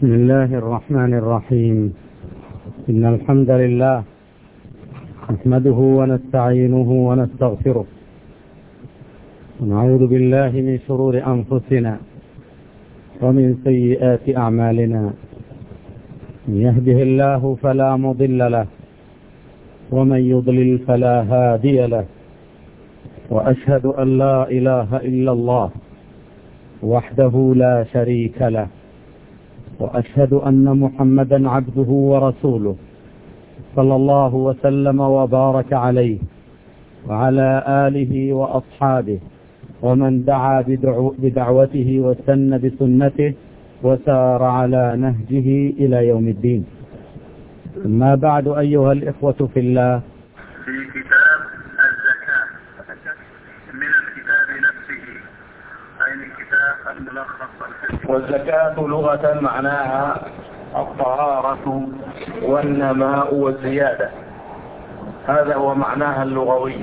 بسم الله الرحمن الرحيم. إن الحمد لله نحمده ونستعينه ونستغفره ونعوذ بالله من شرور أنفسنا ومن سيئات أعمالنا. من يهده الله فلا مضل له ومن يضلل فلا هادي له، وأشهد أن لا إله إلا الله وحده لا شريك له، وأشهد أن محمدا عبده ورسوله صلى الله وسلم وبارك عليه وعلى آله وأصحابه ومن دعا بدعوته واستنى بسنته وسار على نهجه إلى يوم الدين. أما بعد، أيها الإخوة في الله، في كتاب الزكاة من الكتاب نفسه، أي من كتاب الملخص الفقهي. والزكاة لغة معناها الطهارة والنماء والزيادة، هذا هو معناها اللغوي،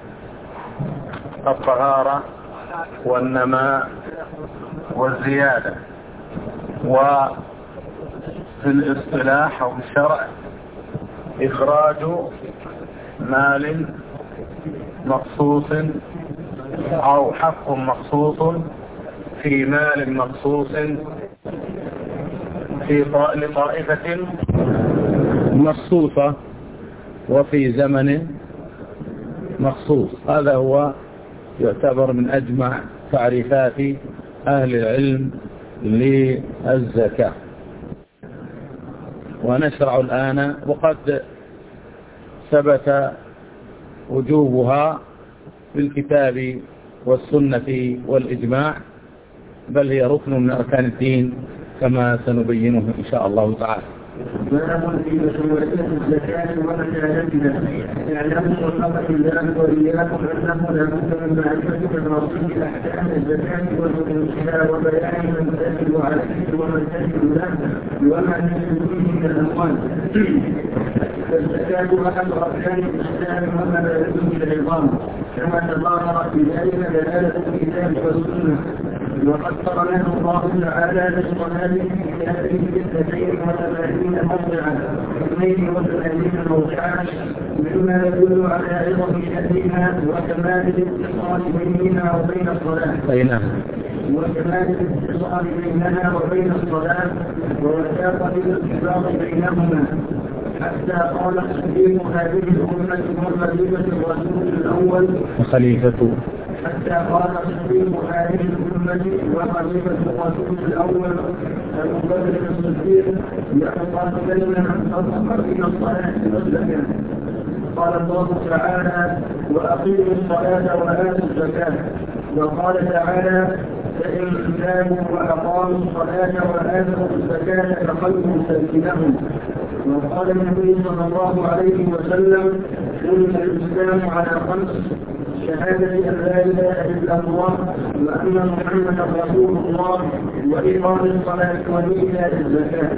الطهارة والنماء والزيادة. وفي الاصطلاح أو الشرع إخراج مال مخصوص أو حق مخصوص في مال مخصوص لطائفة مخصوصة وفي زمن مخصوص. هذا هو يعتبر من أجمع تعريفات أهل العلم للزكاة. ونشرع الآن، وقد ثبت وجوبها بالكتاب والسنة والإجماع، بل هي ركن من أركان الدين كما سنبينه إن شاء الله تعالى. باب في مشروعية الزكاة ومكانتها. اعلموا رحمة الله وإياكم أنه لا بد من معرفة تفاصيل أحكام الزكاة وحكمها وبيان من تجب عليه ومن تجب له وما يجب فيه من الأموال. فالزكاة أحد أركان الإسلام ومبادئه العظام، كما تظاهرت بذلك دلالة الكتاب والسنة. وقد قرنه الله تعالى بالصلاة في كتابه بالتسعير وثلاثين موضعا 82 موضعا، مما يدل على عظم شأنها وكمال الاتصال بينها وبين الصلاة وكمال الاتصال بينها وبين الصلاة ووثاقة الارتباط بينهما، حتى قال صديق هذه الأمة وخليفة الرسول الأول حتى قال صديق هذه الأمة وخليفة الرسول الأول أبو بكر الصديق: لأقاتلن من أصبر إلى الصلاة والزكاة. قال الله تعالى: وأقيموا الصلاة وآتوا الزكاة. وقال تعالى: فإن تابوا وأقاموا الصلاة وآتوا الزكاة فخلوا سبيلهم. وقال النبي صلى الله عليه وسلم: بني الإسلام على 5: شهادة أن لا إله إلا الله وأن محمدا رسول الله وإقام الصلاة وإيتاء الزكاة.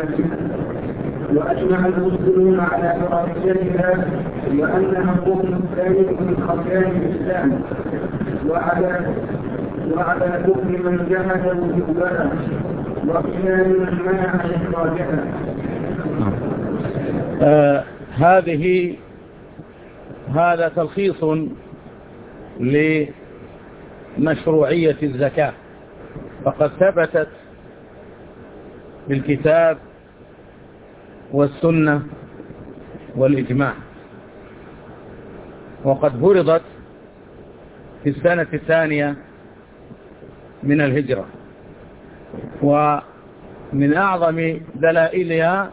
وأجمع المسلمون على فرائضها وأنها الركن الثاني من أركان الإسلام، وعلى كفر من جحد وجوبها وقيام من منع إخراجها. هذا تلخيص لمشروعية الزكاة، فقد ثبتت بالكتاب والسنة والإجماع، وقد فرضت في السنة 2 من الهجرة. ومن أعظم دلائلها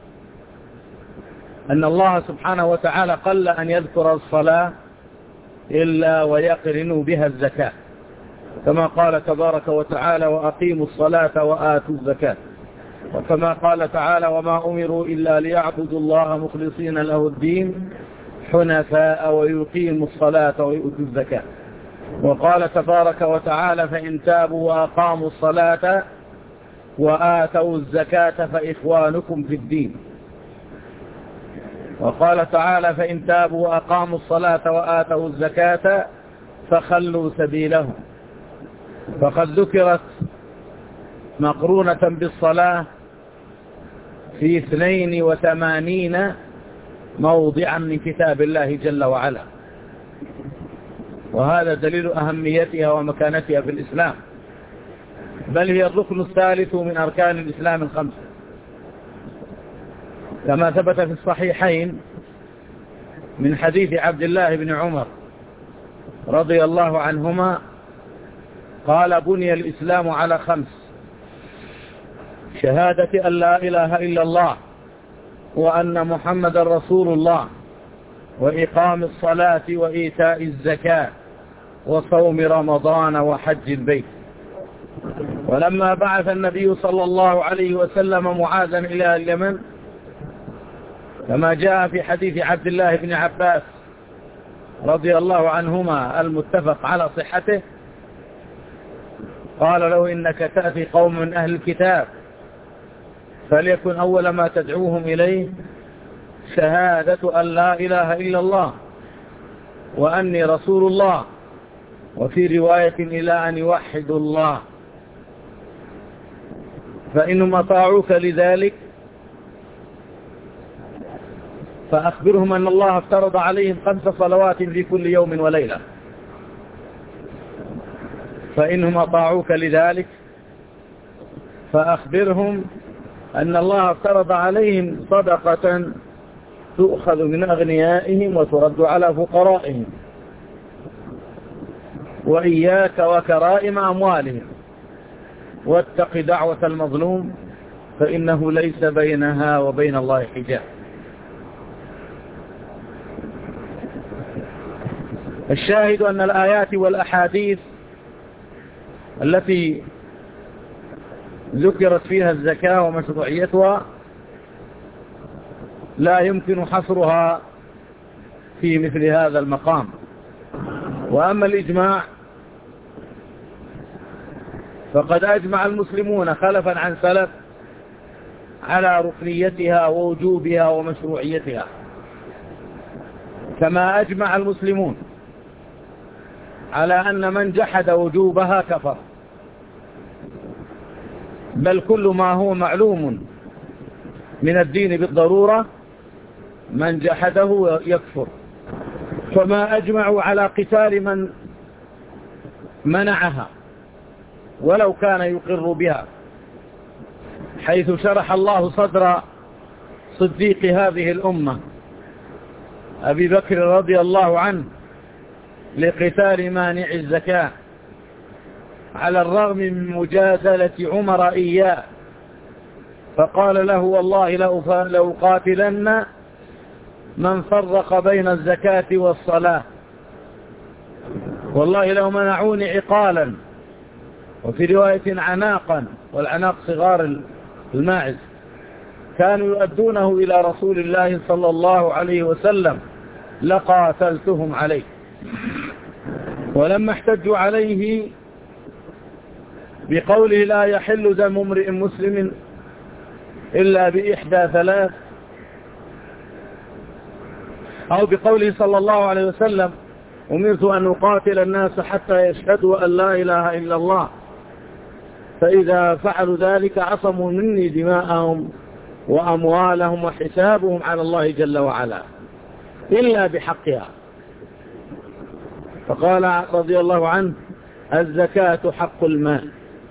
أن الله سبحانه وتعالى قل أن يذكر الصلاة إلا ويقرن بها الزكاة، كما قال تبارك وتعالى: وأقيموا الصلاة وآتوا الزكاة. وكما قال تعالى: وما أمروا إلا ليعبدوا الله مخلصين له الدين حنفاء ويقيموا الصلاة ويؤتوا الزكاة. وقال تبارك وتعالى: فإن تابوا وأقاموا الصلاة وآتوا الزكاة فإخوانكم في الدين. وقال تعالى: فإن تابوا وأقاموا الصلاة وآتوا الزكاة فخلوا سبيلهم. فقد ذكرت مقرونة بالصلاة في 82 موضعا من كتاب الله جل وعلا، وهذا دليل أهميتها ومكانتها في الإسلام، بل هي الركن الثالث من أركان الإسلام الخمسة، كما ثبت في الصحيحين من حديث عبد الله بن عمر رضي الله عنهما قال: بني الإسلام على 5: شهادة أن لا إله إلا الله وأن محمد رسول الله، وإقام الصلاة وإيتاء الزكاة، وصوم رمضان، وحج البيت. ولما بعث النبي صلى الله عليه وسلم معاذا إلى اليمن، كما جاء في حديث عبد الله بن عباس رضي الله عنهما المتفق على صحته، قال له: إنك تأتي قوم من أهل الكتاب، فليكن أول ما تدعوهم إليه شهادة أن لا إله إلا الله وأني رسول الله، وفي رواية إلى أن يوحدوا الله، فإنهم أطاعوك لذلك فأخبرهم أن الله افترض عليهم 5 صلوات في كل يوم وليلة. فإنهم أطاعوك لذلك فأخبرهم أن الله افترض عليهم صدقة تؤخذ من أغنيائهم وترد على فقرائهم، وإياك وكرائم أموالهم، واتق دعوة المظلوم فإنه ليس بينها وبين الله حجاب. الشاهد أن الآيات والأحاديث التي ذكرت فيها الزكاة ومشروعيتها لا يمكن حصرها في مثل هذا المقام. وأما الإجماع فقد أجمع المسلمون خلفا عن سلف على ركنيتها ووجوبها ومشروعيتها، كما أجمع المسلمون على أن من جحد وجوبها كفر، بل كل ما هو معلوم من الدين بالضرورة من جحده يكفر. فما أجمعوا على قتال من منعها ولو كان يقر بها، حيث شرح الله صدر صديق هذه الأمة أبي بكر رضي الله عنه لقتال مانع الزكاة، على الرغم من مجادلة عمر إياه، فقال له: والله لأقاتلن من فرق بين الزكاة والصلاة، والله لو منعوني عقالا، وفي رواية عناقا، والعناق صغار الماعز، كانوا يؤدونه إلى رسول الله صلى الله عليه وسلم لقاتلتهم عليه. ولما احتجوا عليه بقوله: لا يحل دم امرئ مسلم إلا بإحدى 3، أو بقوله صلى الله عليه وسلم: أمرت أن أقاتل الناس حتى يشهدوا أن لا إله إلا الله، فإذا فعلوا ذلك عصموا مني دماءهم وأموالهم وحسابهم على الله جل وعلا إلا بحقها. فقال رضي الله عنه: الزكاة حق المال،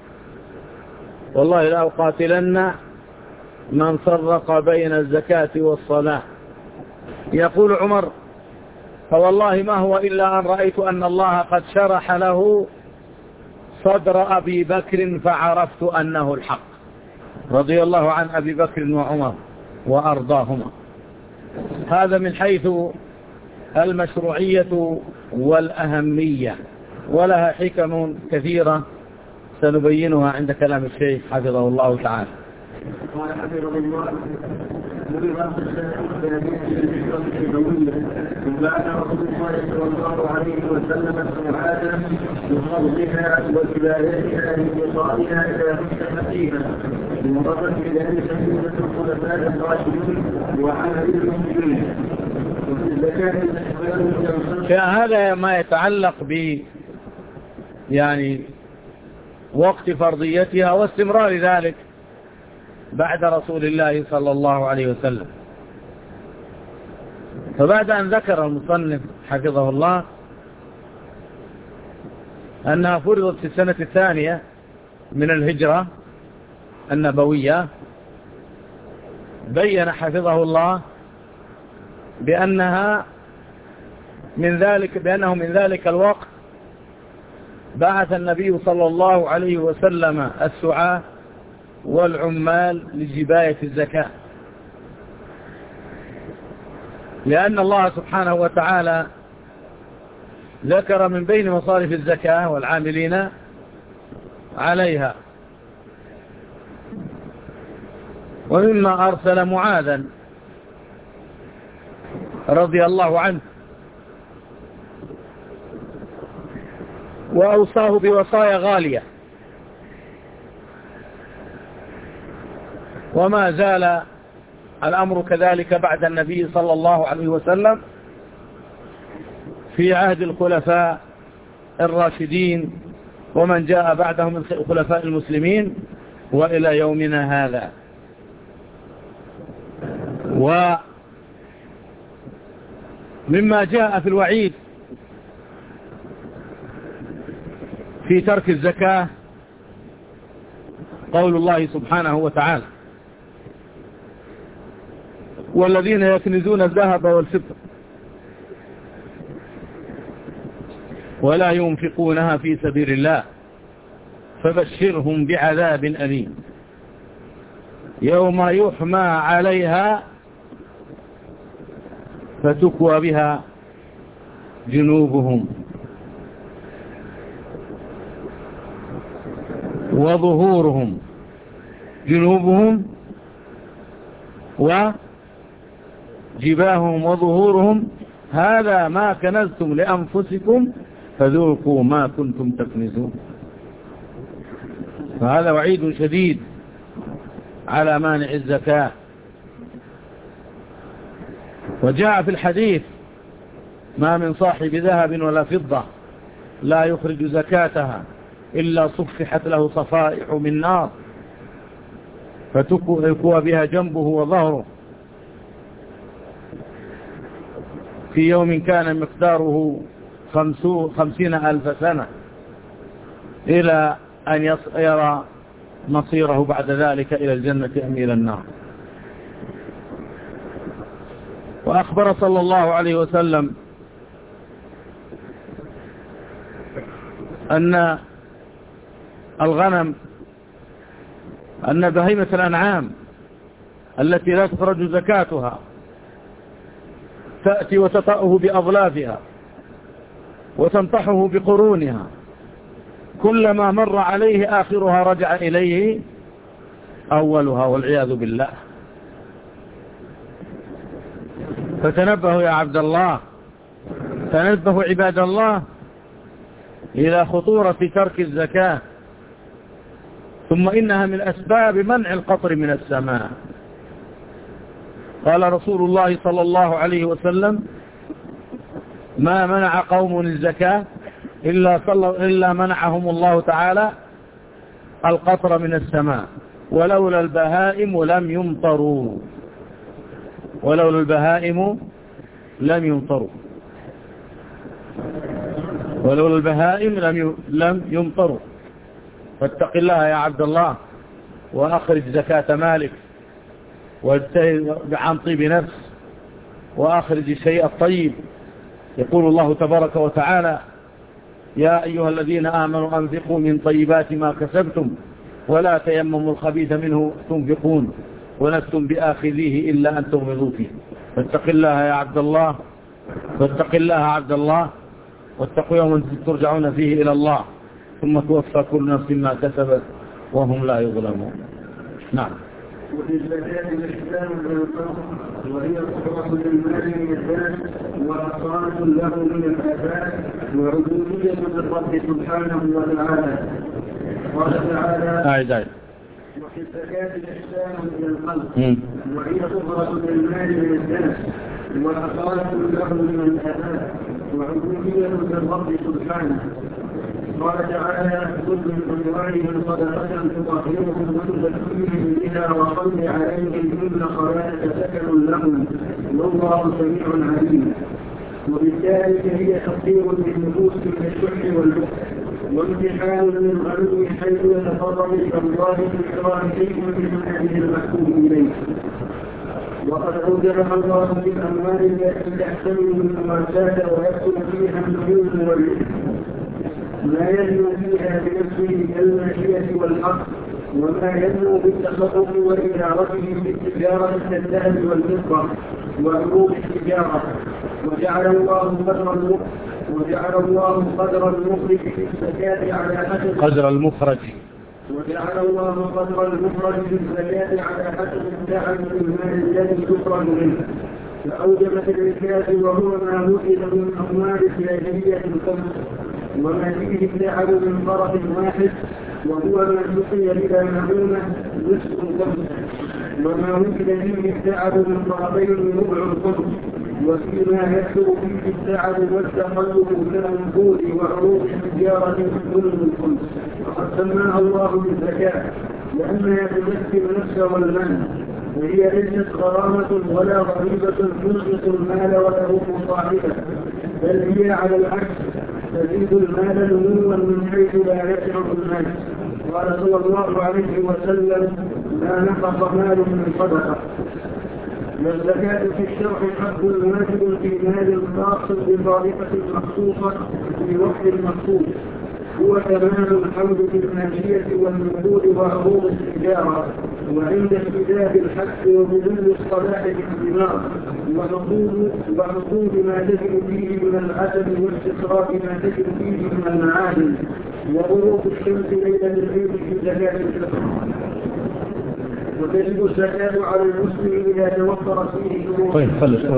والله لا أقاتلن من فرق بين الزكاة والصلاة. يقول عمر: فوالله ما هو إلا أن رأيت أن الله قد شرح له صدر أبي بكر فعرفت أنه الحق. رضي الله عن أبي بكر وعمر وأرضاهما. هذا من حيث المشروعية والأهمية، ولها حكم كثيرة سنبينها عند كلام الشيخ حفظه الله تعالى. قال حفظه الله: وبعض بعد رسول الله صلى الله عليه وسلم معاذا بفضلها وكفايتها لانتصارها الى مستحقيها، ومرت بذلك سنه الخلفاء الراشدين وعمل المسلمين. هذا ما يتعلق ب وقت فرضيتها واستمرار ذلك بعد رسول الله صلى الله عليه وسلم. فبعد أن ذكر المصنف حفظه الله أنها فرضت في السنة الثانية من الهجرة النبوية، بين حفظه الله بأنه من ذلك الوقت بعث النبي صلى الله عليه وسلم السعاة والعمال لجباية الزكاة، لأن الله سبحانه وتعالى ذكر من بين مصارف الزكاة والعاملين عليها، ومما أرسل معاذا رضي الله عنه وأوصاه بوصايا غالية، وما زال الأمر كذلك بعد النبي صلى الله عليه وسلم في عهد الخلفاء الراشدين ومن جاء بعدهم من خلفاء المسلمين وإلى يومنا هذا. ومما جاء في الوعيد في ترك الزكاة قول الله سبحانه وتعالى: والذين يكنزون الذهب والفضة ولا ينفقونها في سبيل الله فبشرهم بعذاب أليم يوم يحمى عليها فتكوى بها جنوبهم وظهورهم، جنوبهم وجباههم وظهورهم، هذا ما كنزتم لأنفسكم فذوقوا ما كنتم تكنزون. فهذا وعيد شديد على مانع الزكاة. وجاء في الحديث: ما من صاحب ذهب ولا فضة لا يخرج زكاتها إلا صفحت له صفائح من نار فتكوى بها جنبه وظهره في يوم كان مقداره 50,000 سنة، إلى أن يرى مصيره بعد ذلك إلى الجنة أم إلى النار. وأخبر صلى الله عليه وسلم أن الغنم، أن بهيمة الأنعام التي لا تخرج زكاتها تأتي وتطأه بأظلافها وتنطحه بقرونها، كلما مر عليه آخرها رجع إليه أولها والعياذ بالله. فتنبهوا يا عبد الله، تنبهوا عباد الله إلى خطورة ترك الزكاة، ثم إنها من أسباب منع القطر من السماء. قال رسول الله صلى الله عليه وسلم: ما منع قوم الزكاة إلا منعهم الله تعالى القطر من السماء، ولولا البهائم لم يمطروا، ولولا البهائم لم يمطروا، ولولا البهائم لم يمطروا. فاتق الله يا عبد الله وأخرج زكاة مالك، واجتهد عن طيب نفس، وأخرج الشيء الطيب. يقول الله تبارك وتعالى: يا أيها الذين آمنوا أنفقوا من طيبات ما كسبتم ولا تيمموا الخبيث منه تنفقون ولستم بآخذيه إلا أن تغمضوا فيه. فاتق الله يا عبد الله، فاتق الله عبد الله، واتقوا يوما ترجعون فيه إلى الله ثم توفى كل نفس ما كسبت وهم لا يظلمون. نعم. وفي الزكاة الإسلام والإنفاق، وهي صحبة للمال من الذات وأصالة له من الآفات وعبودية للرب سبحانه وتعالى. قال تعالى: وفي الزكاة الإحسان إلى الخلق، وهي صحبة للمال من الذات وأصالة له من الآفات وعبودية للرب سبحانه. قال تعالى: كل من أموالهم صدقة تطهرهم وتزكيهم بها وصل عليهم إن صلاتك سكن لهم والله سميع عليم. وبالتالي هي تقدير للنفوس من الشح والبخل وامتحان للغلو حيث يتقرب الى الله بإكرام شيء من هذه المحكوم اليه. وقد اوجبها الله بالاموال التي تحتمل المواساة ويكثر فيها النجوم والرزق ما ينمو فيها بنفسه كالماشية والحق وما ينمو بالتصرف وإدارته بالتجارة كالذهب والفضة وعروض التجارة. وجعل الله قدر المخرج في الزكاة على حسب قدر المخرج في الزكاة على حسب الدعم المال الذي يخرج منه. فأوجبت الزكاة وهو ما وجد من أموال الجاهلية الخمس وما فيه الدعم من طرف واحد وهو ما سقي بلا معونة نصف الخمس وما وجد فيه الدعم من طرفين ربع الخمس وفيما يكثر فيه الدعم والتقلب كالنقود وعروض التجارة ثلث الخمس. وقد سماها الله بالزكاة لأنها تزكي النفس والمال وهي ليست غرامة ولا ضريبة تنقص المال وتروح صاحبه بل هي على العكس تزيد المال نموا من حيث لا يشعر الناس. قال صلى الله عليه وسلم: لا نقص مال من صدقة. والزكاة في الشرع حق واجب في مال خاص بطريقة مخصوصة في وقت مخصوص هو تمام الحمد بالماشية والنقود وعروض التجارة وعند اشتداد الحق وبذل الصلاح بالدماغ وعقود ما تجد فيه من العدم واستخراج ما تجد فيه من المعادن وغروب الشمس ليلة العيد في زكاة الفطر. وتجب الزكاة على المسلم إذا توفرت فيه شروط. طيب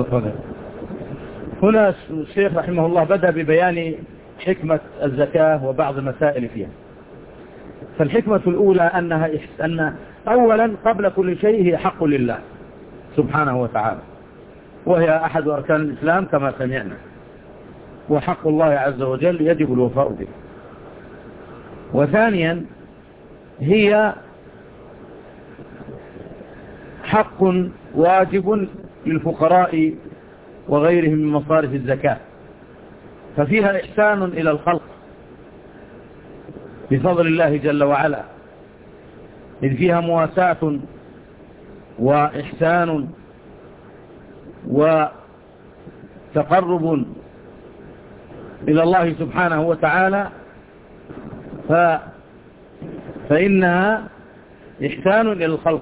هنا الشيخ رحمه الله بدأ ببيان حكمة الزكاة وبعض المسائل فيها. فالحكمة الأولى أن أولا قبل كل شيء هي حق لله سبحانه وتعالى وهي أحد أركان الإسلام كما سمعنا وحق الله عز وجل يجب الوفاء به. وثانيا هي حق واجب للفقراء وغيرهم من مصارف الزكاة ففيها إحسان إلى الخلق بفضل الله جل وعلا إذ فيها مواساة وإحسان وتقرب إلى الله سبحانه وتعالى فإنها إحسان إلى الخلق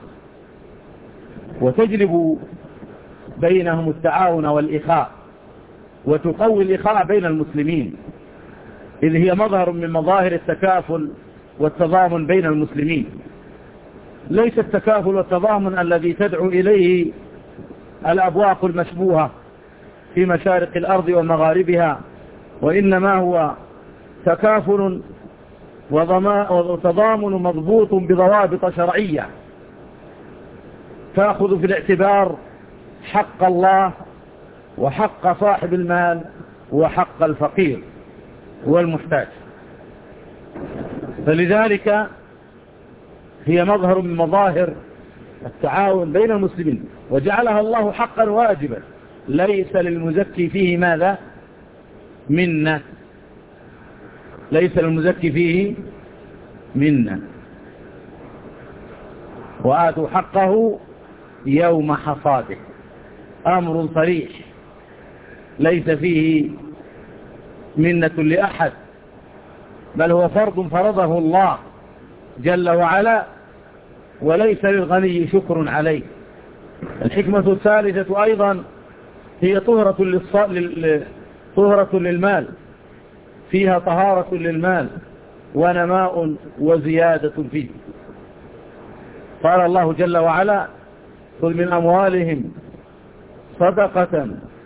وتجلب بينهم التعاون والإخاء وتقوي الإخاء بين المسلمين إذ هي مظهر من مظاهر التكافل والتضامن بين المسلمين. ليس التكافل والتضامن الذي تدعو إليه الأبواق المشبوهة في مشارق الأرض ومغاربها وإنما هو تكافل وتضامن مضبوط بضوابط شرعية تأخذ في الاعتبار حق الله وحق صاحب المال وحق الفقير والمحتاج. فلذلك هي مظهر من مظاهر التعاون بين المسلمين وجعلها الله حقا واجبا ليس للمزكي فيه ماذا منا ليس للمزكي فيه منا. وآتوا حقه يوم حصاده أمر صريح ليس فيه منة لأحد بل هو فرض فرضه الله جل وعلا وليس للغني شكر عليه. الحكمة الثالثة أيضا هي طهرة للمال فيها طهارة للمال ونماء وزيادة فيه. قال الله جل وعلا: خذ من أموالهم صدقة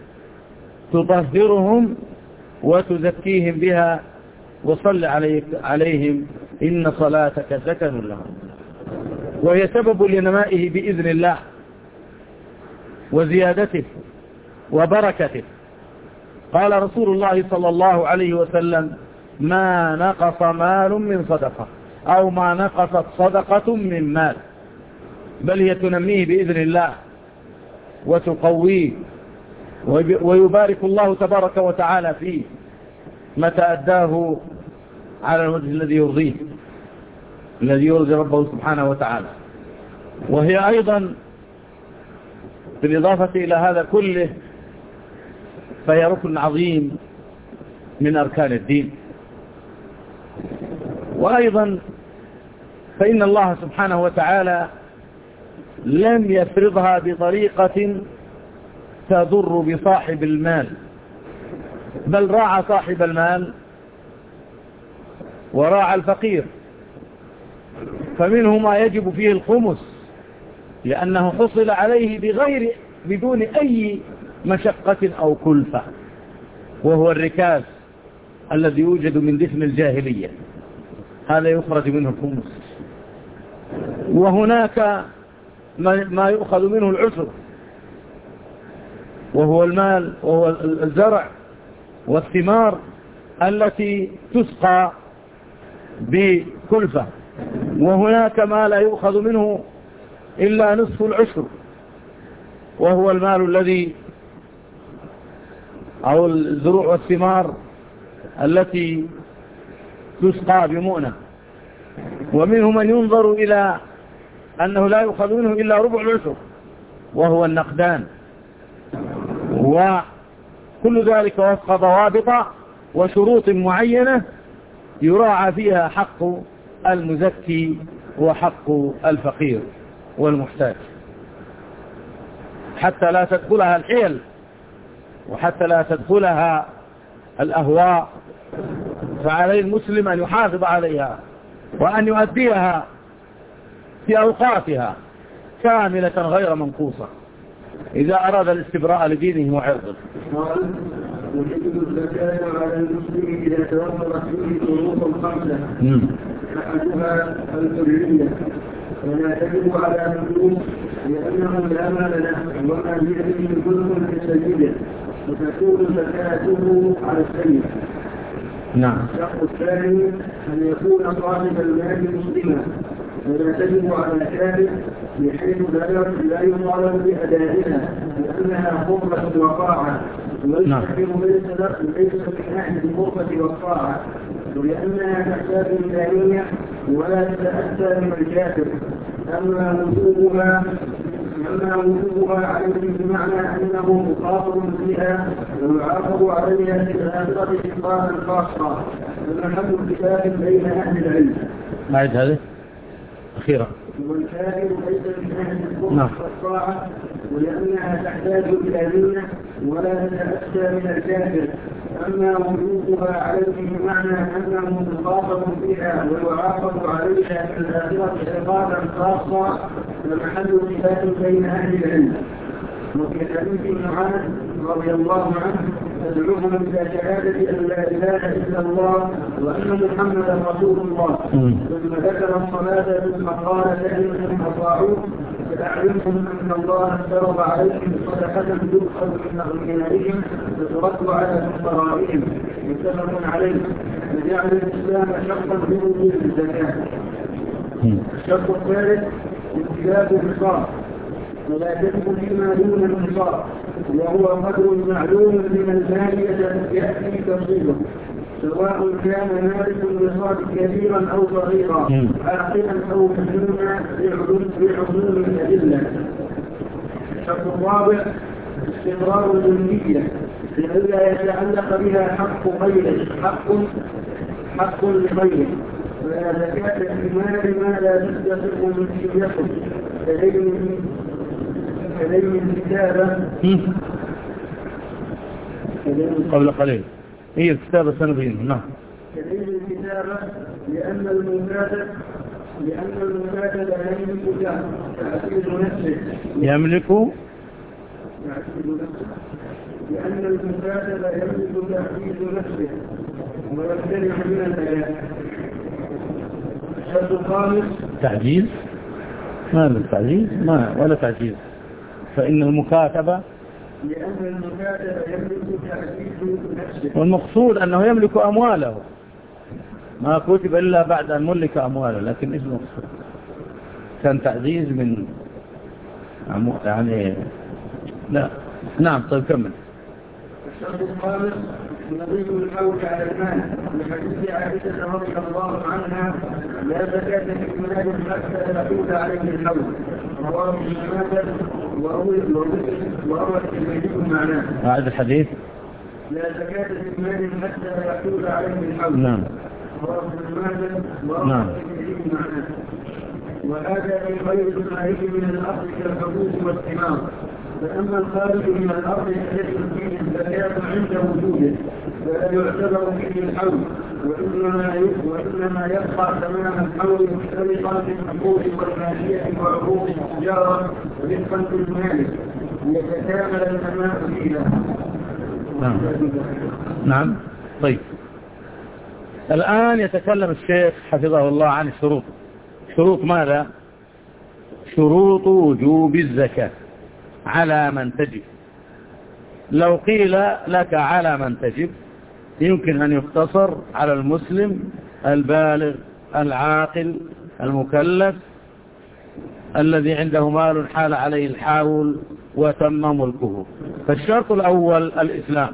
تطهرهم وتزكيهم بها وصل عليهم إن صلاتك سكن لهم. وهي سبب لنمائه بإذن الله وزيادته وبركته. قال رسول الله صلى الله عليه وسلم: ما نقص مال من صدقة أو ما نقصت صدقة من مال، بل هي تنميه بإذن الله وتقويه، ويبارك الله تبارك وتعالى فيه متى أداه على الوجه الذي يرضيه، الذي يرضي ربه سبحانه وتعالى. وهي أيضا بالإضافة إلى هذا كله فهي ركن عظيم من أركان الدين. وأيضا فإن الله سبحانه وتعالى لم يفرضها بطريقة تضر بصاحب المال، بل راعى صاحب المال وراعى الفقير، فمنه ما يجب فيه الخمس لأنه حصل عليه بدون أي مشقة أو كلفة، وهو الركاز الذي يوجد من دفن الجاهلية، هذا يخرج منه الخمس. وهناك ما يؤخذ منه العشر، وهو المال وهو الزرع والثمار التي تسقى بكلفة. وهناك ما لا يؤخذ منه إلا نصف العشر، وهو المال الذي أو الزروع والثمار التي تسقى بمؤنة. ومنه من ينظر إلى أنه لا يؤخذ منه إلا ربع العشر، وهو النقدان. وكل ذلك وفق ضوابط وشروط معينة يراعى فيها حق المزكي وحق الفقير والمحتاج، حتى لا تدخلها الحيل وحتى لا تدخلها الأهواء. فعليه المسلم أن يحافظ عليها وأن يؤديها في أوقاتها كاملة غير منقوصة إذا أراد الاستبراء لدينه وعرضه. ويجب الزكاة على المسلم إذا توفرت فيه شروط خمسة، أحدها الحرية، ولا تجب على المسلم لأنه لا مال له وما بيده كل كسيده، وتكون زكاته على السيد. نعم. الشرط الثاني أن يكون صاحب المال مسلما، ولا تجب على الكافر بحيث لا يطالب بأدائها لأنها قربة وطاعة، والكافر ليس من أهل القربة والطاعة، ولأنها تحتاج إلى نية ولا تتأتى من الكافر. أما وجوبها عليه بمعنى أنه مخاطب بها ويعاقب عليها في الآخرة إقامة خاصة، فمحل الكتاب بين أهل العلم. أعد هذه أخيرا. والكافر ليس من أهل الكفر والطاعة، ولأنها تحتاج إلى نية ولا تتأتى من الكافر. أما وجوبها عليه بمعنى أنه مخاطب بها ويعاقب عليها في الآخرة عقابا خاصا، فمحل خلاف بين أهل العلم. وفي حديث معاذ رضي الله عنه تدعوهم إلى شهادة أن لا إله إلا الله وأن محمدا رسول الله، ثم ذكر الصلاة ثم قال فإنهم أطاعوه فأعلمهم أن الله افترض عليهم صدقة تؤخذ من أغنيائهم وترد على فقرائهم، متفق عليه. فجعل الإسلام شرطا في وجوب الزكاة. الشرط الثالث امتلاك النصاب، ولا تجب فيما دون النصاب، وهو قدر معلوم من المال يأتي تفصيله، سواء كان مالك النصاب كبيرا أو صغيرا، عاقلا أو مجنونا بعموم الأدلة. الشرط الرابع استمرار الملكية، لئلا يتعلق بها حق غيره حق لغيره، ولا زكاة في مال ما لا تستطيع ملكيته كدين الكتابة قبل قليل هي الكتابة سنبينه. نعم. كدين الكتابة لأن المكاتب لا يملك تعزيز نفسه لأن المكاتب يملك تعزيز نفسه ويمتنع من الآيات. الشرط الخامس تعجيز، ما بالتعجيز ولا تعجيز، فإن المكاتبة لأن المكاتب يملك تعزيز نفسه، والمقصود أنه يملك أمواله ما كتب إلا بعد أن ملك أمواله، لكن إيش نقصد؟ كان تعزيز من يعني لا. نعم طيب كمل. الشرط الخامس نظير الحول على المال لحديث عائشة رضي الله عنها لا زكاة في مال حتى يحول عليه الحول، رواه ابن ماجه وروى الترمذي معناه. هذا الحديث لا زكاة في مال حتى يحول عليه الحول. نعم. رواه ابن ماجه وروى الترمذي معناه. وهذا من غير الخارج من الأرض كالحبوب والثمار، فأما الخارج من الأرض يجب فيه الزكاة عند وجوده فلا يعتبر فيه الحول، وإنما يبقى تمام الحول مختلطا بالحقوق والمالية وعروض التجارة رفقا بالمالك ليتكامل التمام فيها. نعم. طيب الآن يتكلم الشيخ حفظه الله عن الشروط. شروط ماذا؟ شروط وجوب الزكاة على من تجب. لو قيل لك على من تجب يمكن أن يختصر على المسلم البالغ العاقل المكلف الذي عنده مال حال عليه الحول وتم ملكه. فالشرط الأول الإسلام،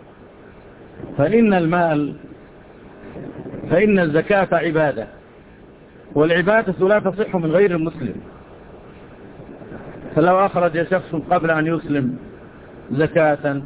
فإن الزكاة عبادة، والعبادة لا تصح من غير المسلم. فلو أخرج شخص قبل أن يسلم زكاة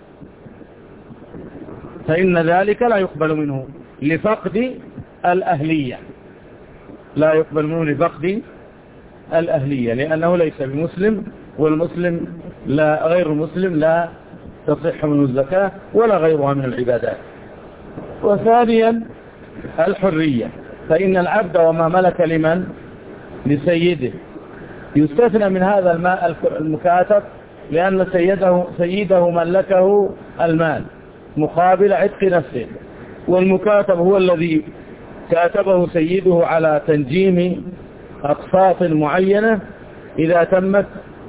فإن ذلك لا يقبل منه لفقد الأهلية، لا يقبل منه لفقد الأهلية، لأنه ليس بمسلم، والمسلم لا غير المسلم لا تصح منه الزكاة ولا غيرها من العبادات. وثانيا الحرية، فإن العبد وما ملك لمن؟ لسيده. يستثنى من هذا الماء المكاتب لأن سيده ملكه المال مقابل عتق نفسه، والمكاتب هو الذي كاتبه سيده على تنجيم أقساط معينة إذا تمت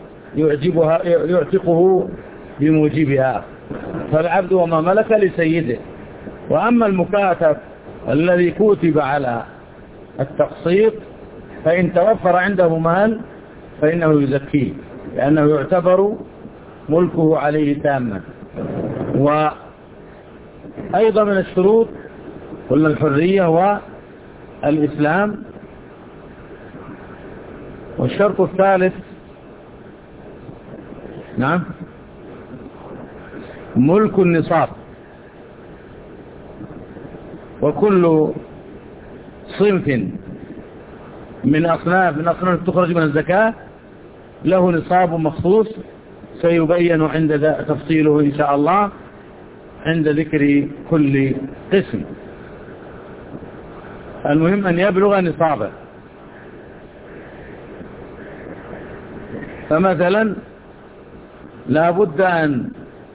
يعتقه بموجبها. فالعبد وما ملك لسيده. وأما المكاتب الذي كتب على التقسيط فإن توفر عنده مال فإنه يزكيه، لأنه يعتبر ملكه عليه تاما. وأيضا من الشروط قلنا الحرية والإسلام. والشرط الثالث نعم ملك النصاب. وكل صنف من أصناف تخرج من الزكاة له نصاب مخصوص سيبين عند تفصيله إن شاء الله عند ذكر كل قسم. المهم أن يبلغ نصابه. فمثلا لا بد أن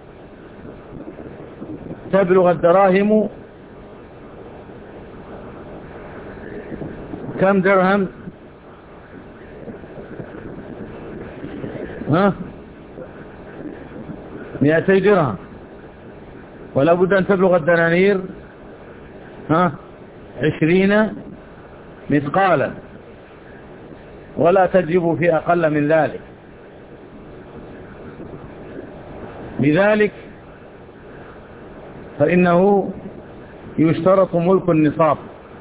تبلغ الدراهم كم درهم؟ 200 درهم. ولا بد أن تبلغ الدنانير 20 مثقالا، ولا تجب في أقل من ذلك. لذلك فإنه يشترط ملك النصاب،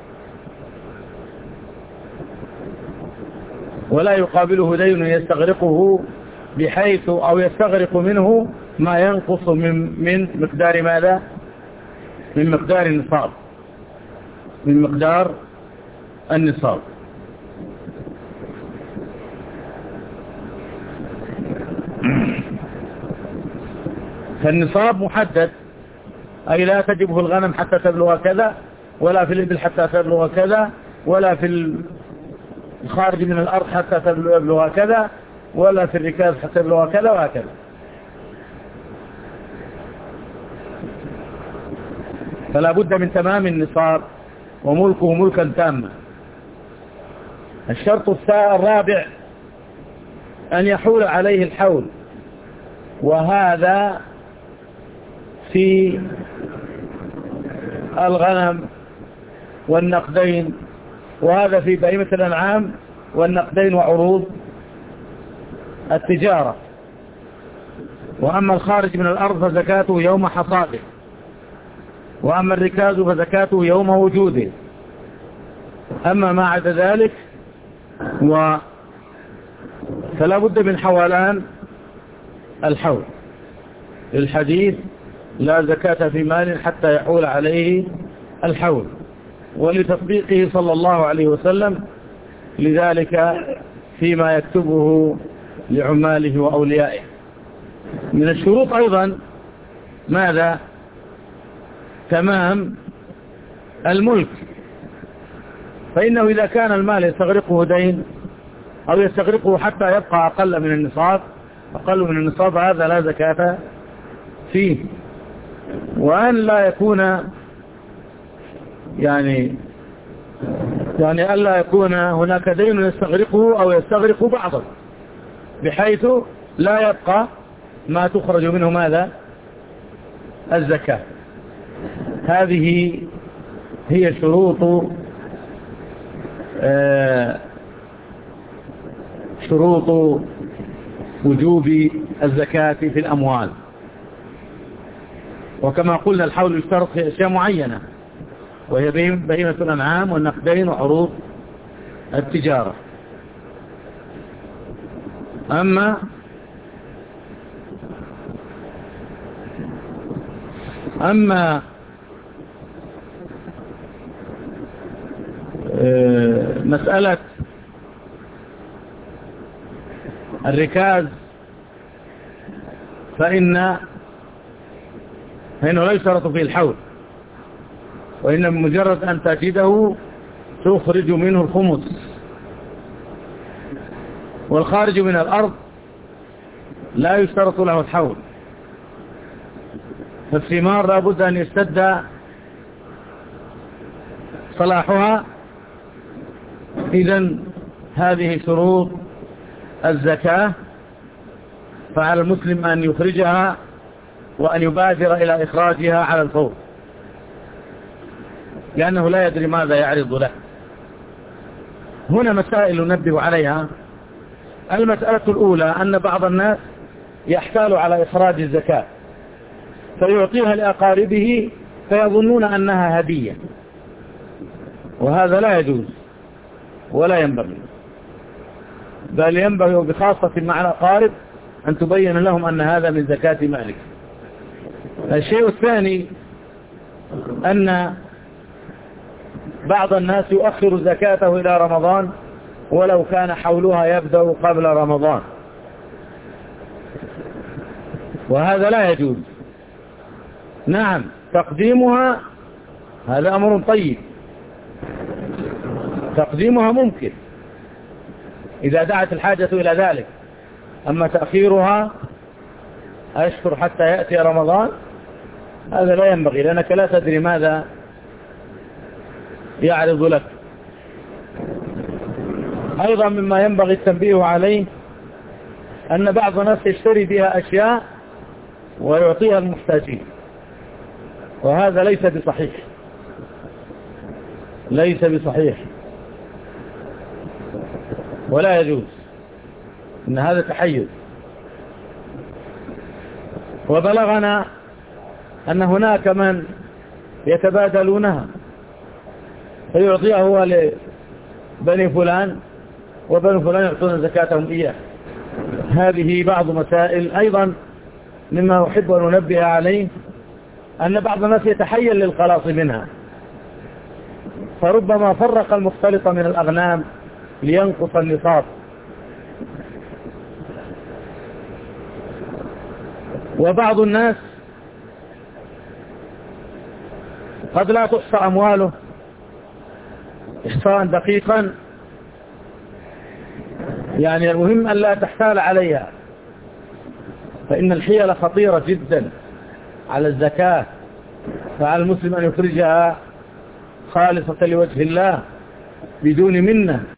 ولا يقابله دين يستغرقه بحيث أو يستغرق منه ما ينقص من مقدار ماذا؟ من مقدار النصاب، من مقدار النصاب. فالنصاب محدد، أي لا تجبه الغنم حتى تبلغ كذا، ولا في الإبل حتى تبلغ كذا، ولا في الخارج من الأرض حتى تبلغ كذا، ولا في الركاز حتى تبلغ كذا، وهكذا. فلا بد من تمام النصاب وملكه ملكا تاما. الشرط الرابع أن يحول عليه الحول، وهذا في الغنم والنقدين، وهذا في بهيمة الأنعام والنقدين وعروض التجارة. وأما الخارج من الأرض فزكاته يوم حصاده، وأما الركاز فزكاته يوم وجوده. أما ما عدا ذلك فلا بد من حولان الحول. للحديث لا زكاة في مال حتى يحول عليه الحول، ولتطبيقه صلى الله عليه وسلم لذلك فيما يكتبه لعماله وأوليائه. من الشروط أيضا ماذا؟ تمام الملك، فإنه إذا كان المال يستغرقه دين أو يستغرقه حتى يبقى أقل من النصاب هذا لا زكاة فيه. وأن لا يكون يعني ألا يكون هناك دين يستغرقه أو يستغرق بعضه بحيث لا يبقى ما تخرج منه ماذا؟ الزكاة. هذه هي شروط وجوب الزكاة في الأموال. وكما قلنا الحول يشترط في أشياء معينة، وهي بهيمة الأنعام والنقدين وعروض التجارة. أما مسألة الركاز فإنه لا يشترط فيه الحول، وإن بمجرد أن تجده تخرج منه الخمس. والخارج من الأرض لا يشترط له الحول، فالثمار لا بد أن يشتد صلاحها. إذن هذه شروط الزكاة، فعلى المسلم أن يخرجها وأن يبادر إلى إخراجها على الفور، لأنه لا يدري ماذا يعرض له. هنا مسائل ننبه عليها. المسألة الأولى أن بعض الناس يحتال على إخراج الزكاة فيعطيها لأقاربه فيظنون أنها هدية، وهذا لا يجوز ولا ينبغي، بل ينبغي بخاصة مع الأقارب أن تبين لهم أن هذا من زكاة مالك. الشيء الثاني أن بعض الناس يؤخر زكاته إلى رمضان ولو كان حولها يبدأ قبل رمضان، وهذا لا يجوز. نعم تقديمها هذا أمر طيب، تقديمها ممكن إذا دعت الحاجة إلى ذلك، أما تأخيرها أشهر حتى يأتي رمضان هذا لا ينبغي، لأنك لا تدري ماذا يعرض لك. أيضا مما ينبغي التنبيه عليه أن بعض الناس يشتري بها أشياء ويعطيها المحتاجين، وهذا ليس بصحيح ولا يجوز، إن هذا تحيز. وبلغنا أن هناك من يتبادلونها فيعطيها هو لبني فلان وبني فلان يعطون زكاتهم إياه. هذه بعض مسائل. أيضا مما أحب أن ننبه عليه أن بعض الناس يتحيل للخلاص منها، فربما فرق المختلط من الأغنام لينقص النصاب. وبعض الناس قد لا تحصى أمواله إحصاء دقيقا، يعني المهم أن لا تحتال عليها، فإن الحيلة خطيرة جدا على الزكاة، فعلى المسلم أن يخرجها خالصة لوجه الله بدون منة.